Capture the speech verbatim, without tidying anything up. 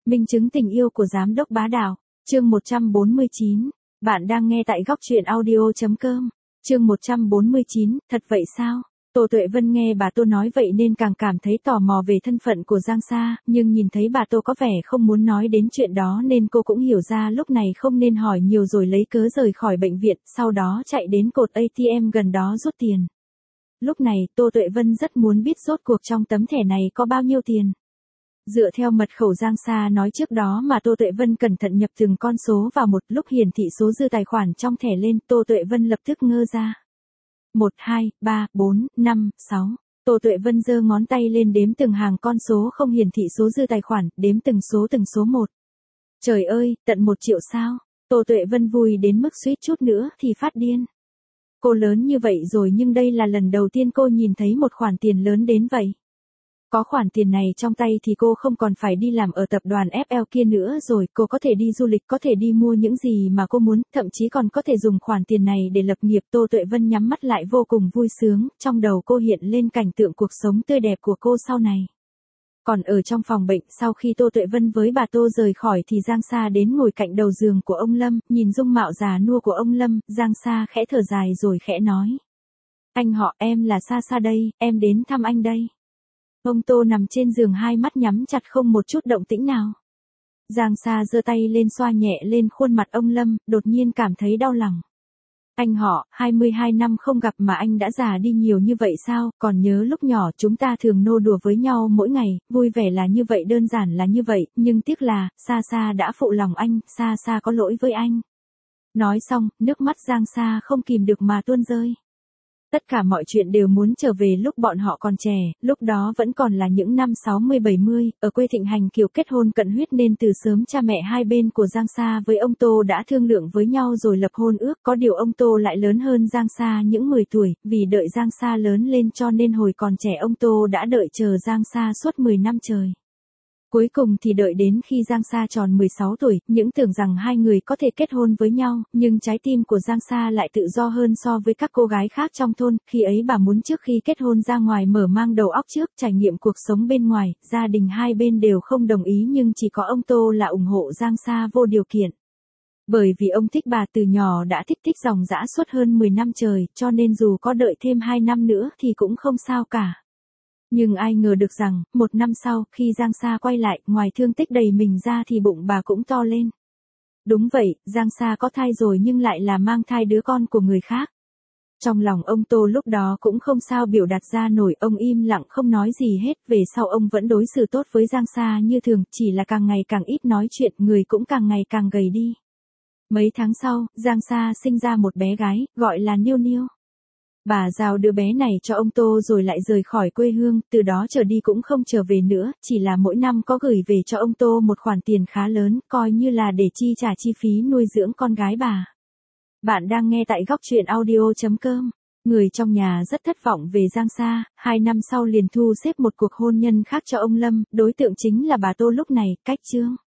Minh chứng tình yêu của giám đốc bá đạo. Chương một trăm bốn mươi chín. Bạn đang nghe tại góc truyện audio chấm com. Chương một trăm bốn mươi chín, thật vậy sao? Tô Tuệ Vân nghe bà Tô nói vậy nên càng cảm thấy tò mò về thân phận của Giang Sa, nhưng nhìn thấy bà Tô có vẻ không muốn nói đến chuyện đó nên cô cũng hiểu ra lúc này không nên hỏi nhiều rồi lấy cớ rời khỏi bệnh viện, sau đó chạy đến cột a tê em gần đó rút tiền. Lúc này, Tô Tuệ Vân rất muốn biết rốt cuộc trong tấm thẻ này có bao nhiêu tiền. Dựa theo mật khẩu Giang Sa nói trước đó mà Tô Tuệ Vân cẩn thận nhập từng con số vào một lúc hiển thị số dư tài khoản trong thẻ lên, Tô Tuệ Vân lập tức ngơ ra. một, hai, ba, bốn, năm, sáu. Tô Tuệ Vân giơ ngón tay lên đếm từng hàng con số không hiển thị số dư tài khoản, đếm từng số từng số một. Trời ơi, tận một triệu sao? Tô Tuệ Vân vui đến mức suýt chút nữa thì phát điên. Cô lớn như vậy rồi nhưng đây là lần đầu tiên cô nhìn thấy một khoản tiền lớn đến vậy. Có khoản tiền này trong tay thì cô không còn phải đi làm ở tập đoàn ép lờ kia nữa rồi, cô có thể đi du lịch, có thể đi mua những gì mà cô muốn, thậm chí còn có thể dùng khoản tiền này để lập nghiệp. Tô Tuệ Vân nhắm mắt lại vô cùng vui sướng, trong đầu cô hiện lên cảnh tượng cuộc sống tươi đẹp của cô sau này. Còn ở trong phòng bệnh, sau khi Tô Tuệ Vân với bà Tô rời khỏi thì Giang Sa đến ngồi cạnh đầu giường của ông Lâm, nhìn dung mạo già nua của ông Lâm, Giang Sa khẽ thở dài rồi khẽ nói. Anh họ, em là Sa Sa đây, em đến thăm anh đây. Ông Tô nằm trên giường hai mắt nhắm chặt không một chút động tĩnh nào. Giang Sa giơ tay lên xoa nhẹ lên khuôn mặt ông Lâm, đột nhiên cảm thấy đau lòng. Anh họ, hai mươi hai năm không gặp mà anh đã già đi nhiều như vậy sao, còn nhớ lúc nhỏ chúng ta thường nô đùa với nhau mỗi ngày, vui vẻ là như vậy, đơn giản là như vậy, nhưng tiếc là, Sa Sa đã phụ lòng anh, Sa Sa có lỗi với anh. Nói xong, nước mắt Giang Sa không kìm được mà tuôn rơi. Tất cả mọi chuyện đều muốn trở về lúc bọn họ còn trẻ, lúc đó vẫn còn là những năm sáu mươi bảy mươi, ở quê thịnh hành kiểu kết hôn cận huyết nên từ sớm cha mẹ hai bên của Giang Sa với ông Tô đã thương lượng với nhau rồi lập hôn ước, có điều ông Tô lại lớn hơn Giang Sa những mười tuổi, vì đợi Giang Sa lớn lên cho nên hồi còn trẻ ông Tô đã đợi chờ Giang Sa suốt mười năm trời. Cuối cùng thì đợi đến khi Giang Sa tròn mười sáu tuổi, những tưởng rằng hai người có thể kết hôn với nhau, nhưng trái tim của Giang Sa lại tự do hơn so với các cô gái khác trong thôn, khi ấy bà muốn trước khi kết hôn ra ngoài mở mang đầu óc trước, trải nghiệm cuộc sống bên ngoài, gia đình hai bên đều không đồng ý nhưng chỉ có ông Tô là ủng hộ Giang Sa vô điều kiện. Bởi vì ông thích bà từ nhỏ đã thích thích dòng dã suốt hơn mười năm trời, cho nên dù có đợi thêm hai năm nữa thì cũng không sao cả. Nhưng ai ngờ được rằng, một năm sau, khi Giang Sa quay lại, ngoài thương tích đầy mình ra thì bụng bà cũng to lên. Đúng vậy, Giang Sa có thai rồi nhưng lại là mang thai đứa con của người khác. Trong lòng ông Tô lúc đó cũng không sao biểu đạt ra nổi, ông im lặng không nói gì hết, về sau ông vẫn đối xử tốt với Giang Sa như thường, chỉ là càng ngày càng ít nói chuyện, người cũng càng ngày càng gầy đi. Mấy tháng sau, Giang Sa sinh ra một bé gái, gọi là Niêu Niêu. Bà giao đứa bé này cho ông Tô rồi lại rời khỏi quê hương, từ đó trở đi cũng không trở về nữa, chỉ là mỗi năm có gửi về cho ông Tô một khoản tiền khá lớn, coi như là để chi trả chi phí nuôi dưỡng con gái bà. Bạn đang nghe tại góc truyện audio chấm com. Người trong nhà rất thất vọng về Giang Sa, hai năm sau liền thu xếp một cuộc hôn nhân khác cho ông Lâm, đối tượng chính là bà Tô lúc này, cách chương.